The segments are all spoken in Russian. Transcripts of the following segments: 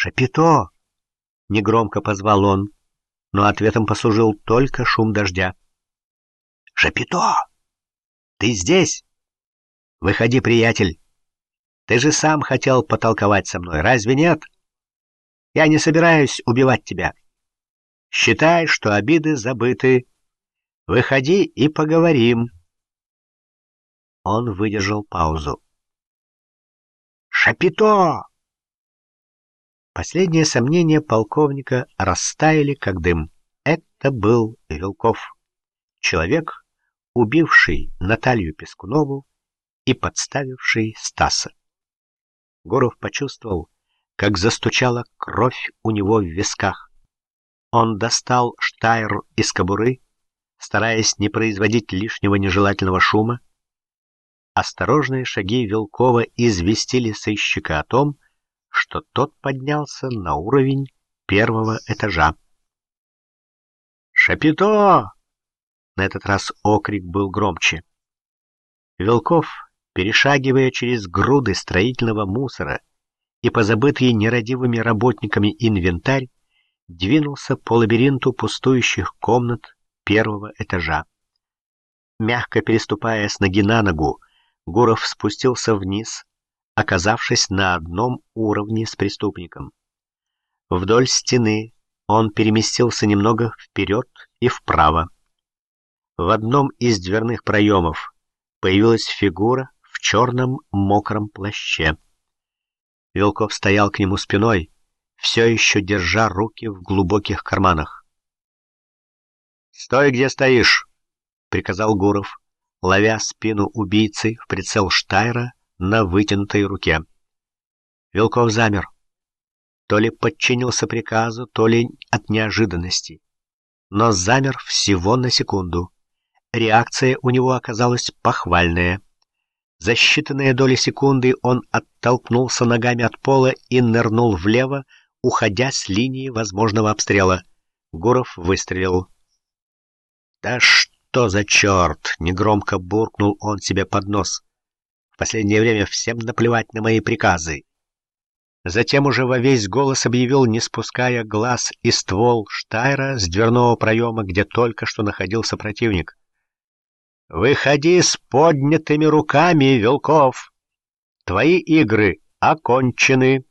«Шапито!» — негромко позвал он, но ответом послужил только шум дождя. «Шапито! Ты здесь? Выходи, приятель. Ты же сам хотел потолковать со мной, разве нет? Я не собираюсь убивать тебя. Считай, что обиды забыты. Выходи и поговорим». Он выдержал паузу. «Шапито!» Последние сомнения полковника растаяли, как дым. Это был Вилков, человек, убивший Наталью Пескунову и подставивший Стаса. Гуров почувствовал, как застучала кровь у него в висках. Он достал штайр из кобуры, стараясь не производить лишнего нежелательного шума. Осторожные шаги Вилкова известили сыщика о том, что тот поднялся на уровень первого этажа. «Шапито!» На этот раз окрик был громче. Вилков, перешагивая через груды строительного мусора и позабытый нерадивыми работниками инвентарь, двинулся по лабиринту пустующих комнат первого этажа. Мягко переступая с ноги на ногу, Гуров спустился вниз, оказавшись на одном уровне с преступником. Вдоль стены он переместился немного вперед и вправо. В одном из дверных проемов появилась фигура в черном мокром плаще. Вилков стоял к нему спиной, все еще держа руки в глубоких карманах. «Стой, где стоишь!» — приказал Гуров, ловя спину убийцы в прицел штайра на вытянутой руке. Вилков замер. То ли подчинился приказу, то ли от неожиданности. Но замер всего на секунду. Реакция у него оказалась похвальная. За считанные доли секунды он оттолкнулся ногами от пола и нырнул влево, уходя с линии возможного обстрела. Гуров выстрелил. «Да что за черт!» — негромко буркнул он себе под нос. «В последнее время всем наплевать на мои приказы». Затем уже во весь голос объявил, не спуская глаз и ствол штайра с дверного проема, где только что находился противник. «Выходи с поднятыми руками, Вилков! Твои игры окончены!»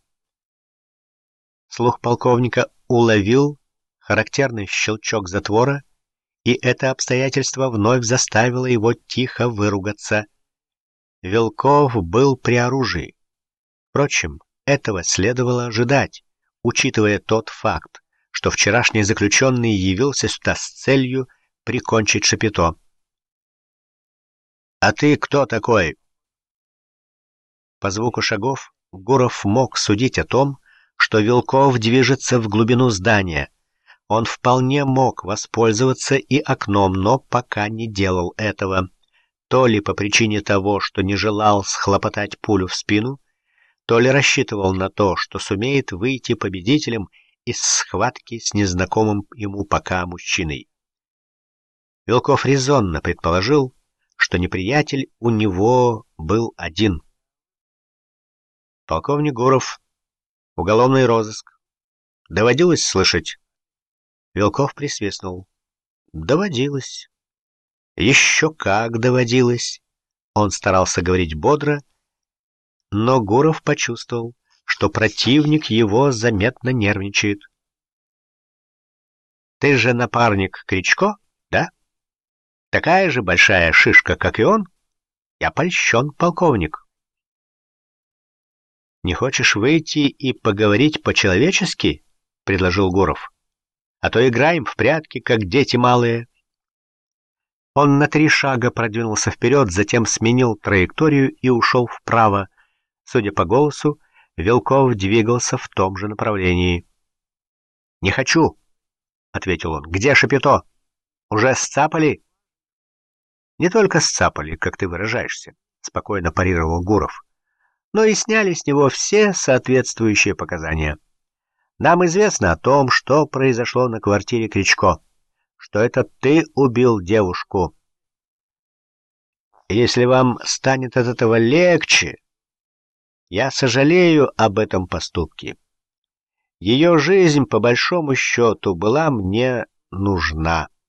Слух полковника уловил характерный щелчок затвора, и это обстоятельство вновь заставило его тихо выругаться. Вилков был при оружии. Впрочем, этого следовало ожидать, учитывая тот факт, что вчерашний заключенный явился сюда с целью прикончить Шапито. «А ты кто такой?» По звуку шагов Гуров мог судить о том, что Вилков движется в глубину здания. Он вполне мог воспользоваться и окном, но пока не делал этого. То ли по причине того, что не желал схлопотать пулю в спину, то ли рассчитывал на то, что сумеет выйти победителем из схватки с незнакомым ему пока мужчиной. Вилков резонно предположил, что неприятель у него был один. «Полковник Гуров, уголовный розыск. Доводилось слышать?» Вилков присвистнул. «Доводилось. Еще как доводилось». Он старался говорить бодро, но Гуров почувствовал, что противник его заметно нервничает. «Ты же напарник Кричко, да? Такая же большая шишка, как и он? Я польщен, полковник». «Не хочешь выйти и поговорить по-человечески?» — предложил Гуров. «А то играем в прятки, как дети малые». Он на 3 шага продвинулся вперед, затем сменил траекторию и ушел вправо. Судя по голосу, Вилков двигался в том же направлении. «Не хочу», — ответил он. «Где Шапито? Уже сцапали?» «Не только сцапали, как ты выражаешься», — спокойно парировал Гуров, «но и сняли с него все соответствующие показания. Нам известно о том, что произошло на квартире Кричко, что это ты убил девушку. Если вам станет от этого легче, я сожалею об этом поступке. Ее жизнь, по большому счету, была мне нужна.